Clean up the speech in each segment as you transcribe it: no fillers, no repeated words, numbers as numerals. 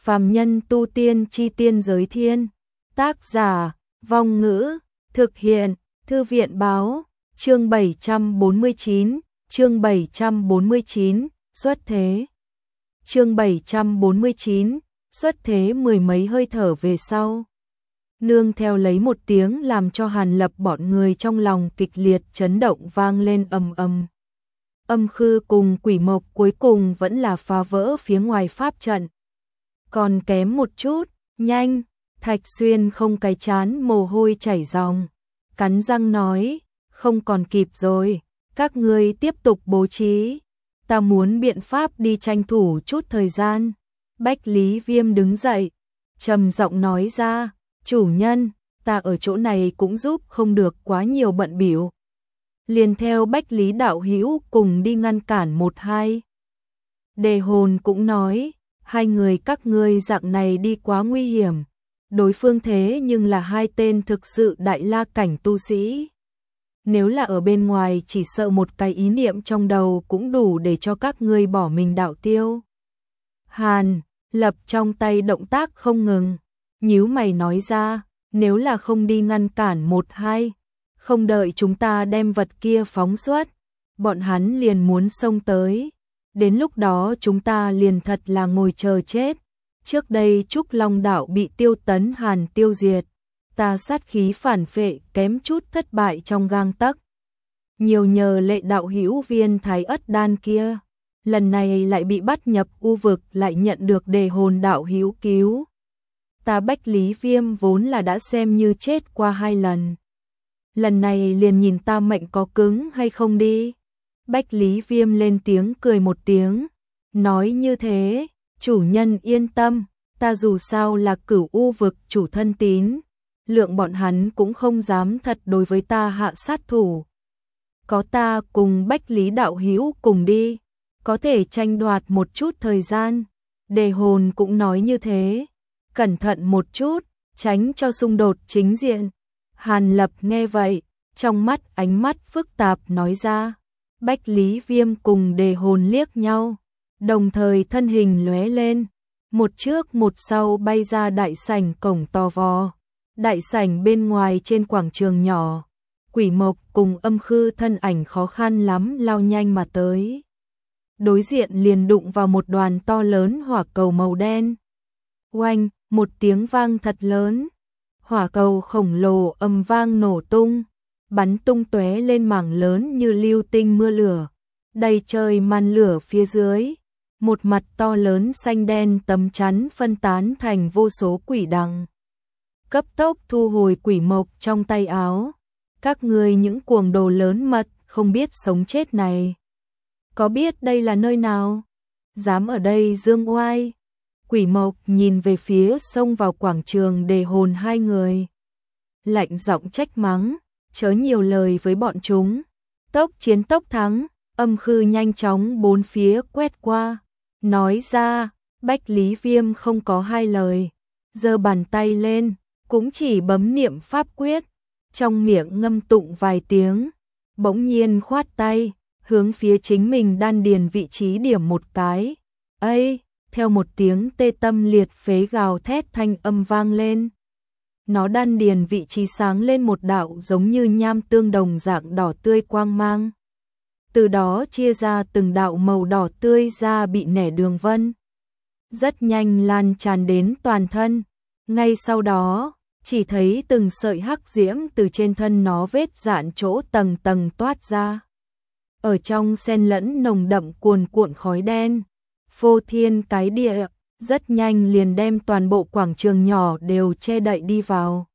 Phàm nhân tu tiên chi tiên giới thiên. Tác giả, Vong Ngữ, thực hiện, Thư viện báo, chương 749, chương 749, xuất thế. Chương 749, xuất thế mười mấy hơi thở về sau. Nương theo lấy một tiếng làm cho Hàn Lập bọn người trong lòng kịch liệt chấn động vang lên ầm ầm. Âm Khư cùng Quỷ Mộc cuối cùng vẫn là phá vỡ phía ngoài pháp trận. Còn kém một chút, nhanh, Thạch Xuyên không cái chán mồ hôi chảy ròng, cắn răng nói, không còn kịp rồi, các ngươi tiếp tục bố trí, ta muốn biện pháp đi tranh thủ chút thời gian. Bách Lý Viêm đứng dậy, trầm giọng nói ra, chủ nhân, ta ở chỗ này cũng giúp không được quá nhiều bận bịu. Liền theo Bách Lý đạo hữu cùng đi ngăn cản một hai. Đề Hồn cũng nói, hai người các ngươi dạng này đi quá nguy hiểm, đối phương thế nhưng là hai tên thực sự đại la cảnh tu sĩ. Nếu là ở bên ngoài chỉ sợ một cái ý niệm trong đầu cũng đủ để cho các ngươi bỏ mình đạo tiêu. Hàn Lập trong tay động tác không ngừng, nhíu mày nói ra, nếu là không đi ngăn cản một hai, không đợi chúng ta đem vật kia phóng xuất, bọn hắn liền muốn xông tới. Đến lúc đó chúng ta liền thật là ngồi chờ chết. Trước đây Trúc Long Đạo bị Tiêu Tấn Hàn tiêu diệt, ta sát khí phản phệ kém chút thất bại trong gang tấc. Nhiều nhờ Lệ đạo hữu viên Thái Ất đan kia, lần này lại bị bắt nhập u vực, lại nhận được Đề Hồn đạo hữu cứu. Ta Bách Lý Viêm vốn là đã xem như chết qua hai lần. Lần này liền nhìn ta mệnh có cứng hay không đi. Bách Lý Viêm lên tiếng cười một tiếng, nói như thế, chủ nhân yên tâm, ta dù sao là Cửu U vực chủ thân tín, lượng bọn hắn cũng không dám thật đối với ta hạ sát thủ. Có ta cùng Bách Lý đạo hữu cùng đi, có thể tranh đoạt một chút thời gian. Đề Hồn cũng nói như thế, cẩn thận một chút, tránh cho xung đột chính diện. Hàn Lập nghe vậy, trong mắt ánh mắt phức tạp nói ra. Bách Lý Viêm cùng Đề Hồn liếc nhau, đồng thời thân hình lóe lên, một trước một sau bay ra đại sảnh cổng to vò. Đại sảnh bên ngoài trên quảng trường nhỏ, Quỷ Mộc cùng Âm Khư thân ảnh khó khăn lắm lao nhanh mà tới. Đối diện liền đụng vào một đoàn to lớn hỏa cầu màu đen. Oanh, một tiếng vang thật lớn, hỏa cầu khổng lồ ầm vang nổ tung, bắn tung tóe lên mảng lớn như lưu tinh mưa lửa. Đầy trời màn lửa phía dưới, một mặt to lớn xanh đen tấm chắn phân tán thành vô số quỷ đằng. Cấp tốc thu hồi Quỷ Mộc trong tay áo. Các ngươi những cuồng đồ lớn mật, không biết sống chết này, có biết đây là nơi nào? Dám ở đây dương oai? Quỷ Mộc nhìn về phía xông vào quảng trường Đề Hồn hai người, lạnh giọng trách mắng, chớ nhiều lời với bọn chúng. Tốc chiến tốc thắng. Âm Khư nhanh chóng bốn phía quét qua, nói ra. Bách Lý Viêm không có hai lời, giơ bàn tay lên, cũng chỉ bấm niệm pháp quyết, trong miệng ngâm tụng vài tiếng, bỗng nhiên khoát tay, hướng phía chính mình đan điền vị trí điểm một cái. Ây, theo một tiếng tê tâm liệt phế gào thét thanh âm vang lên. Nó đan điền vị trí sáng lên một đạo giống như nham tương đồng dạng đỏ tươi quang mang. Từ đó chia ra từng đạo màu đỏ tươi ra bị nẻ đường vân. Rất nhanh lan tràn đến toàn thân. Ngay sau đó, chỉ thấy từng sợi hắc diễm từ trên thân nó vết dạn chỗ tầng tầng toát ra. Ở trong xen lẫn nồng đậm cuồn cuộn khói đen, phô thiên cái địa, rất nhanh liền đem toàn bộ quảng trường nhỏ đều che đậy đi vào.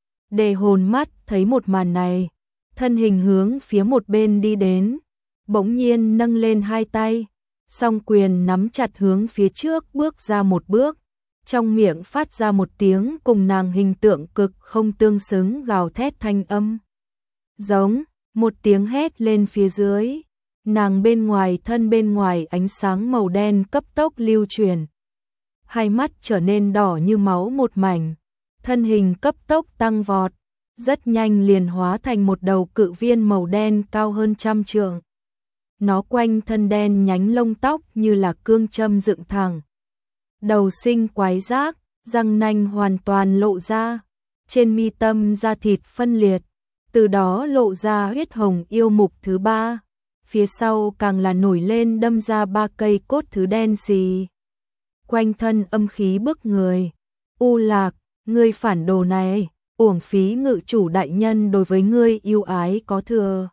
Đề Hồn mắt thấy một màn này, thân hình hướng phía một bên đi đến, bỗng nhiên nâng lên hai tay, song quyền nắm chặt hướng phía trước bước ra một bước, trong miệng phát ra một tiếng cùng nàng hình tượng cực không tương xứng gào thét thanh âm. Giống, một tiếng hét lên phía dưới, nàng bên ngoài thân bên ngoài ánh sáng màu đen cấp tốc lưu truyền. Hai mắt trở nên đỏ như máu một mảnh, thân hình cấp tốc tăng vọt, rất nhanh liền hóa thành một đầu cự viên màu đen cao hơn 100 trượng. Nó quanh thân đen nhánh lông tóc như là cương châm dựng thẳng. đầu sinh quái giác, răng nanh hoàn toàn lộ ra, trên mi tâm da thịt phân liệt, từ đó lộ ra huyết hồng yêu mục thứ 3, phía sau càng là nổi lên đâm ra 3 cây cốt thứ đen xì. Quanh thân âm khí bức người. U Lạc, ngươi phản đồ này, uổng phí ngự chủ đại nhân đối với ngươi yêu ái có thừa.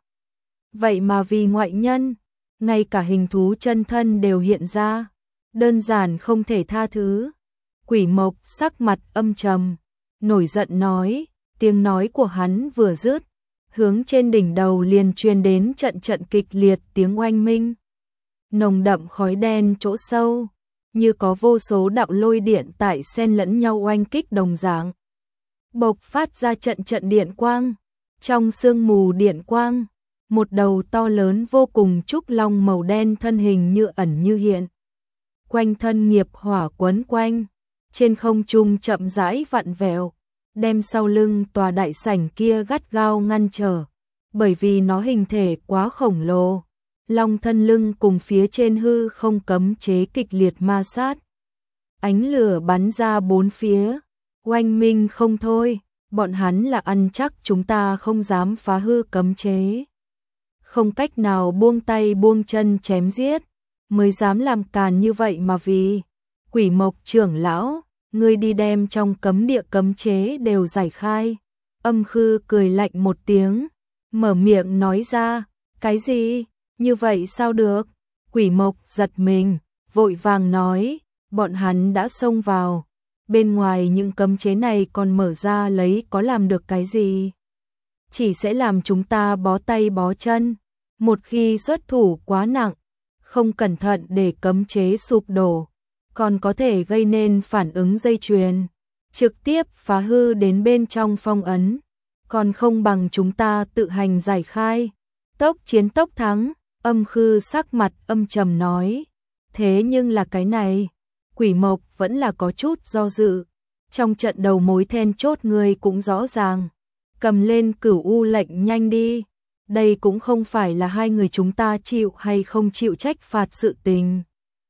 Vậy mà vì ngoại nhân, ngay cả hình thú chân thân đều hiện ra, đơn giản không thể tha thứ. Quỷ Mộc sắc mặt âm trầm, nổi giận nói, tiếng nói của hắn vừa dứt, hướng trên đỉnh đầu liền truyền đến trận trận kịch liệt tiếng oanh minh. Nồng đậm khói đen chỗ sâu, như có vô số đạo lôi điện tại xen lẫn nhau oanh kích đồng dạng. Bộc phát ra trận trận điện quang, trong sương mù điện quang, một đầu to lớn vô cùng trúc long màu đen thân hình như ẩn như hiện. Quanh thân nghiệp hỏa quấn quanh, trên không trung chậm rãi vặn vẹo, đem sau lưng tòa đại sảnh kia gắt gao ngăn trở, bởi vì nó hình thể quá khổng lồ. Long thân lưng cùng phía trên hư không cấm chế kịch liệt ma sát. Ánh lửa bắn ra bốn phía, oanh minh không thôi, bọn hắn là ăn chắc chúng ta không dám phá hư cấm chế. Không cách nào buông tay buông chân chém giết, mới dám làm càn như vậy mà vì. Quỷ Mộc trưởng lão, ngươi đi đem trong cấm địa cấm chế đều giải khai. Âm Khư cười lạnh một tiếng, mở miệng nói ra, cái gì? Như vậy sao được? Quỷ Mộc giật mình, vội vàng nói, bọn hắn đã xông vào, bên ngoài những cấm chế này còn mở ra lấy có làm được cái gì? Chỉ sẽ làm chúng ta bó tay bó chân, một khi xuất thủ quá nặng, không cẩn thận để cấm chế sụp đổ, còn có thể gây nên phản ứng dây chuyền, trực tiếp phá hư đến bên trong phong ấn, còn không bằng chúng ta tự hành giải khai, tốc chiến tốc thắng. Âm Khư sắc mặt âm trầm nói, thế nhưng là cái này, Quỷ Mộc vẫn là có chút do dự, trong trận đầu mối then chốt người cũng rõ ràng, cầm lên Cửu U lệnh nhanh đi, đây cũng không phải là hai người chúng ta chịu hay không chịu trách phạt sự tình.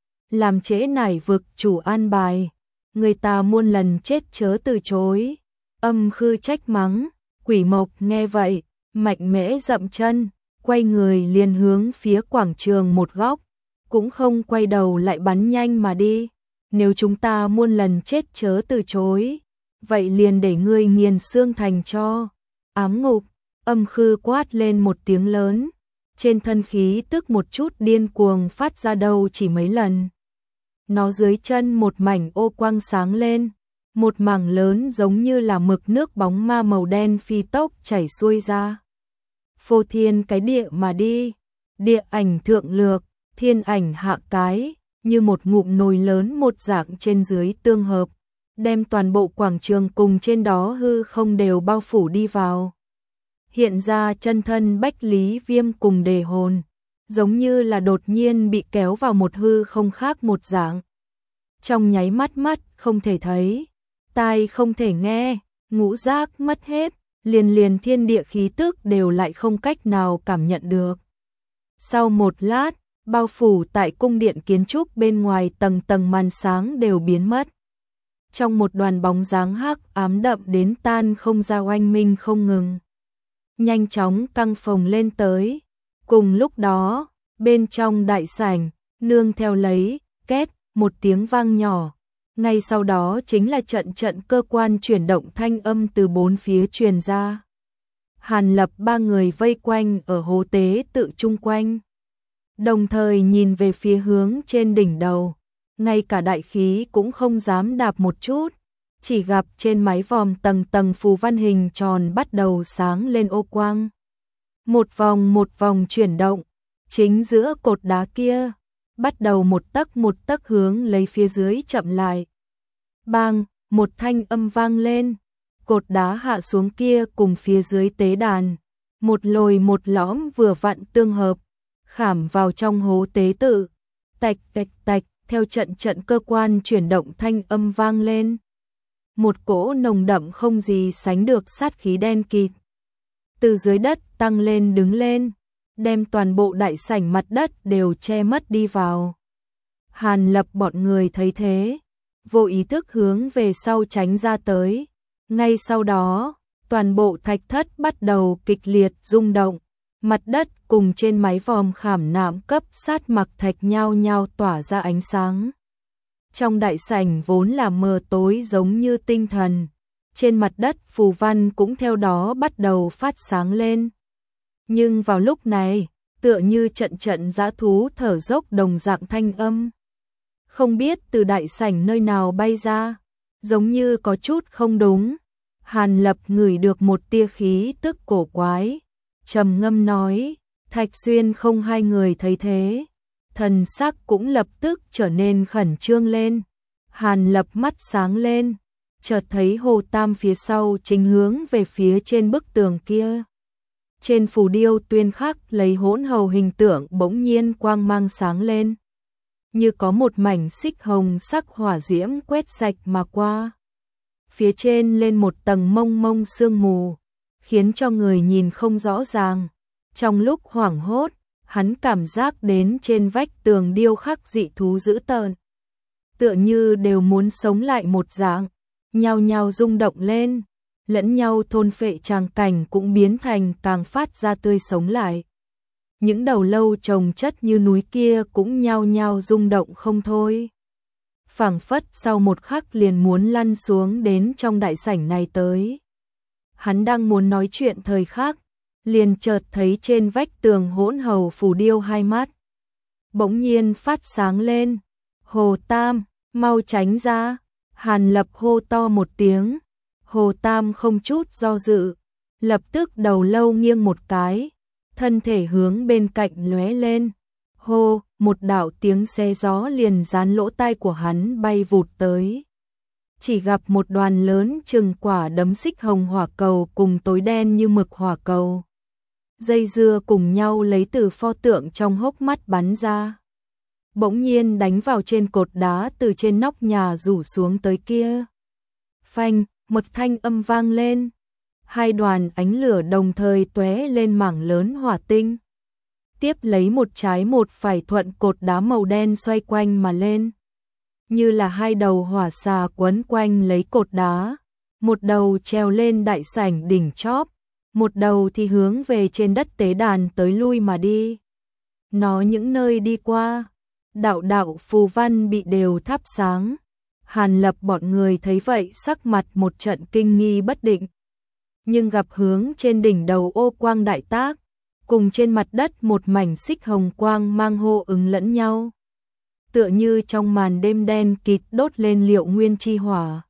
Làm trễ nải vực chủ an bài, người ta muôn lần chết chớ từ chối. Âm Khư trách mắng, Quỷ Mộc nghe vậy, mạnh mẽ dậm chân, quay người liền hướng phía quảng trường một góc, cũng không quay đầu lại bắn nhanh mà đi. Nếu chúng ta muôn lần chết chớ từ chối, vậy liền để ngươi nghiền xương thành cho. Ám ngục, Âm Khư quát lên một tiếng lớn, trên thân khí tức một chút điên cuồng phát ra đâu chỉ mấy lần. Nó dưới chân một mảnh ô quang sáng lên, một mảng lớn giống như là mực nước bóng ma màu đen phi tốc chảy xuôi ra. Phô thiên cái địa mà đi, địa ảnh thượng lược, thiên ảnh hạ cái, như một ngụm nồi lớn một dạng trên dưới tương hợp, đem toàn bộ quảng trường cùng trên đó hư không đều bao phủ đi vào. Hiện ra chân thân Bách Lý Viêm cùng Đề Hồn, giống như là đột nhiên bị kéo vào một hư không khác một dạng. Trong nháy mắt không thể thấy, tai không thể nghe, ngũ giác mất hết, liền thiên địa khí tức đều lại không cách nào cảm nhận được. Sau một lát, bao phủ tại cung điện kiến trúc bên ngoài tầng tầng màn sáng đều biến mất. Trong một đoàn bóng dáng hắc ám đậm đến tan không ra oanh minh không ngừng. Nhanh chóng căng phồng lên tới. Cùng lúc đó, bên trong đại sảnh, nương theo lấy, két, một tiếng vang nhỏ. Ngay sau đó chính là trận trận cơ quan chuyển động thanh âm từ bốn phía truyền ra. Hàn Lập ba người vây quanh ở hố tế tự chung quanh. Đồng thời nhìn về phía hướng trên đỉnh đầu. Ngay cả đại khí cũng không dám đạp một chút. Chỉ gặp trên mái vòm tầng tầng phù văn hình tròn bắt đầu sáng lên ô quang. Một vòng chuyển động. Chính giữa cột đá kia, bắt đầu một tấc hướng lấy phía dưới chậm lại. Bang, một thanh âm vang lên, cột đá hạ xuống kia cùng phía dưới tế đàn, một lồi một lõm vừa vặn tương hợp, khảm vào trong hố tế tự. Tạch tạch tạch, theo trận cơ quan chuyển động thanh âm vang lên. Một cỗ nồng đậm không gì sánh được sát khí đen kịt từ dưới đất tăng lên đứng lên, đem toàn bộ đại sảnh mặt đất đều che mất đi vào. Hàn Lập bọn người thấy thế, vô ý thức hướng về sau tránh ra tới. Ngay sau đó, toàn bộ thạch thất bắt đầu kịch liệt rung động, mặt đất cùng trên mái vòm khảm nạm cấp sát mặc thạch nhao nhao tỏa ra ánh sáng. Trong đại sảnh vốn là mờ tối giống như tinh thần, trên mặt đất phù văn cũng theo đó bắt đầu phát sáng lên. Nhưng vào lúc này, tựa như trận trận dã thú thở dốc đồng dạng thanh âm. Không biết từ đại sảnh nơi nào bay ra, giống như có chút không đúng. Hàn Lập ngửi được một tia khí tức cổ quái, trầm ngâm nói, Thạch Xuyên không hai người thấy thế. Thần sắc cũng lập tức trở nên khẩn trương lên. Hàn Lập mắt sáng lên, chợt thấy Hồ Tam phía sau chính hướng về phía trên bức tường kia. Trên phù điêu tuyên khắc lấy hỗn hầu hình tượng bỗng nhiên quang mang sáng lên, như có một mảnh xích hồng sắc hỏa diễm quét sạch mà qua. Phía trên lên một tầng mông mông sương mù, khiến cho người nhìn không rõ ràng. Trong lúc hoảng hốt, hắn cảm giác đến trên vách tường điêu khắc dị thú dữ tợn, tựa như đều muốn sống lại một dạng, nhao nhao rung động lên, lẫn nhau thôn phệ, tràng cảnh cũng biến thành càng phát ra tươi sống lại. Những đầu lâu chồng chất như núi kia cũng nhao nhao rung động không thôi. Phảng phất sau một khắc liền muốn lăn xuống đến trong đại sảnh này tới. Hắn đang muốn nói chuyện thời khắc, liền chợt thấy trên vách tường hỗn hầu phù điêu hai mắt bỗng nhiên phát sáng lên. Hồ Tam, mau tránh ra! Hàn Lập hô to một tiếng. Hồ Tam không chút do dự, lập tức đầu lâu nghiêng một cái, thân thể hướng bên cạnh lóe lên. Hô, một đạo tiếng xe gió liền dán lỗ tai của hắn bay vụt tới. Chỉ gặp một đoàn lớn chừng quả đấm xích hồng hỏa cầu cùng tối đen như mực hỏa cầu dây dưa cùng nhau lấy từ pho tượng trong hốc mắt bắn ra. Bỗng nhiên đánh vào trên cột đá từ trên nóc nhà rủ xuống tới kia. Phanh, một thanh âm vang lên. Hai đoàn ánh lửa đồng thời tóe lên mảng lớn hỏa tinh. Tiếp lấy một trái một phải thuận cột đá màu đen xoay quanh mà lên. Như là hai đầu hỏa xà quấn quanh lấy cột đá. Một đầu treo lên đại sảnh đỉnh chóp, một đầu thì hướng về trên đất tế đàn tới lui mà đi. Nó những nơi đi qua, đạo đạo phù văn bị đều thắp sáng. Hàn Lập bọn người thấy vậy sắc mặt một trận kinh nghi bất định. Nhưng gặp hướng trên đỉnh đầu ô quang đại tác, cùng trên mặt đất một mảnh xích hồng quang mang hô ứng lẫn nhau. Tựa như trong màn đêm đen kịt đốt lên liệu nguyên chi hỏa.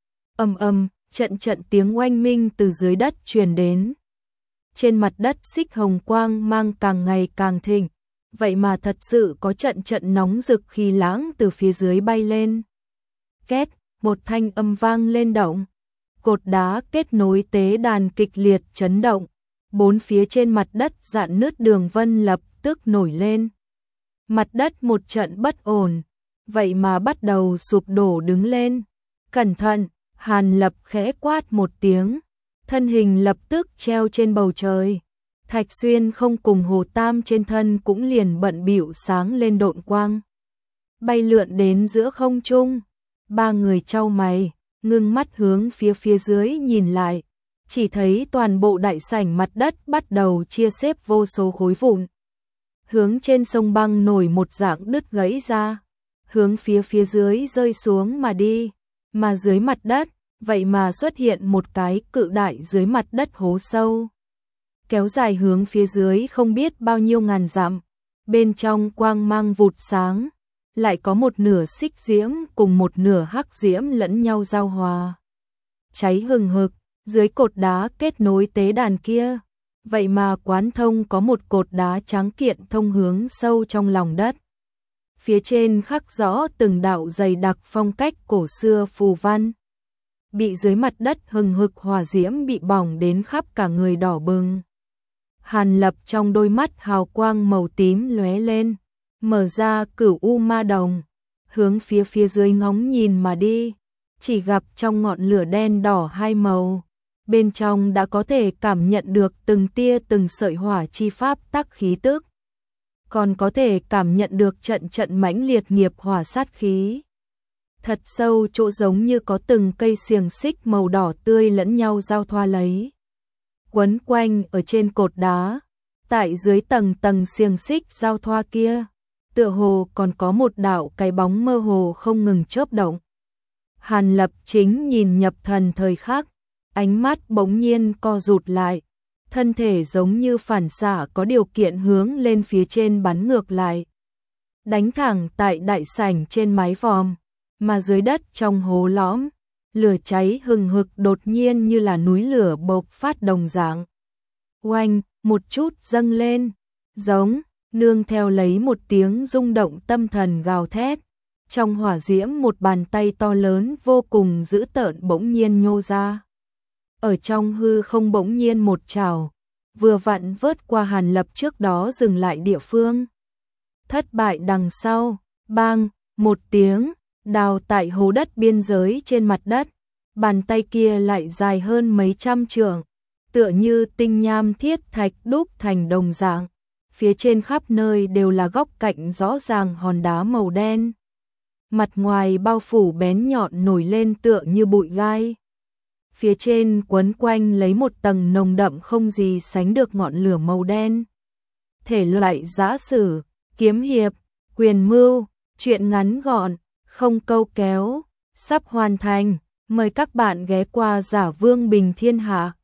Ầm ầm, trận trận tiếng oanh minh từ dưới đất truyền đến. Trên mặt đất xích hồng quang mang càng ngày càng thịnh, vậy mà thật sự có trận trận nóng rực khí lãng từ phía dưới bay lên. Két, một thanh âm vang lên động. Cột đá kết nối tế đàn kịch liệt chấn động, bốn phía trên mặt đất rạn nứt đường vân lập tức nổi lên. Mặt đất một trận bất ổn, vậy mà bắt đầu sụp đổ đứng lên. Cẩn thận, Hàn Lập khẽ quát một tiếng, thân hình lập tức treo trên bầu trời. Thạch Xuyên không cùng Hồ Tam trên thân cũng liền bận bịu sáng lên độn quang, bay lượn đến giữa không trung. Ba người chau mày, ngưng mắt hướng phía dưới nhìn lại, chỉ thấy toàn bộ đại sảnh mặt đất bắt đầu chia xếp vô số khối vụn. Hướng trên sông băng nổi một dạng đứt gãy ra, hướng phía dưới rơi xuống mà đi, mà dưới mặt đất, vậy mà xuất hiện một cái cự đại dưới mặt đất hố sâu. Kéo dài hướng phía dưới không biết bao nhiêu ngàn dặm, bên trong quang mang vụt sáng, lại có một nửa xích diễm cùng một nửa hắc diễm lẫn nhau giao hòa. Cháy hừng hực, dưới cột đá kết nối tế đàn kia, vậy mà quán thông có một cột đá trắng kiện thông hướng sâu trong lòng đất. Phía trên khắc rõ từng đạo dày đặc phong cách cổ xưa phù văn. Bị dưới mặt đất hừng hực hỏa diễm bị bỏng đến khắp cả người đỏ bừng. Hàn Lập trong đôi mắt hào quang màu tím lóe lên, mở ra Cửu U Ma Đồng, hướng phía dưới ngóng nhìn mà đi, chỉ gặp trong ngọn lửa đen đỏ hai màu, bên trong đã có thể cảm nhận được từng tia từng sợi hỏa chi pháp tắc khí tức, còn có thể cảm nhận được trận trận mãnh liệt nghiệp hỏa sát khí. thật sâu chỗ giống như có từng cây xiềng xích màu đỏ tươi lẫn nhau giao thoa lấy. Quấn quanh ở trên cột đá, tại dưới tầng tầng xiềng xích giao thoa kia, tựa hồ còn có một đạo cái bóng mơ hồ không ngừng chớp động. Hàn Lập chính nhìn nhập thần thời khắc, ánh mắt bỗng nhiên co rụt lại, thân thể giống như phản xạ có điều kiện hướng lên phía trên bắn ngược lại. Đánh thẳng tại đại sảnh trên mái vòm, mà dưới đất trong hố lõm, lửa cháy hừng hực đột nhiên như là núi lửa bộc phát đồng dạng. Oanh, một chút dâng lên, giống, nương theo lấy một tiếng rung động tâm thần gào thét. Trong hỏa diễm một bàn tay to lớn vô cùng dữ tợn bỗng nhiên nhô ra. Ở trong hư không bỗng nhiên một trảo, vừa vặn vớt qua Hàn Lập trước đó dừng lại địa phương. Thất bại đằng sau, bang, một tiếng, đào tại hố đất biên giới trên mặt đất, bàn tay kia lại dài hơn mấy trăm trượng, tựa như tinh nham thiết thạch đúc thành đồng dạng, phía trên khắp nơi đều là góc cạnh rõ ràng hòn đá màu đen. Mặt ngoài bao phủ bén nhọn nổi lên tựa như bụi gai. Phía trên quấn quanh lấy một tầng nồng đậm không gì sánh được ngọn lửa màu đen. Thể loại giã sử, kiếm hiệp, quyền mưu, truyện ngắn gọn, không câu kéo, sắp hoàn thành. Mời các bạn ghé qua Giả Vương Bình Thiên Hạ.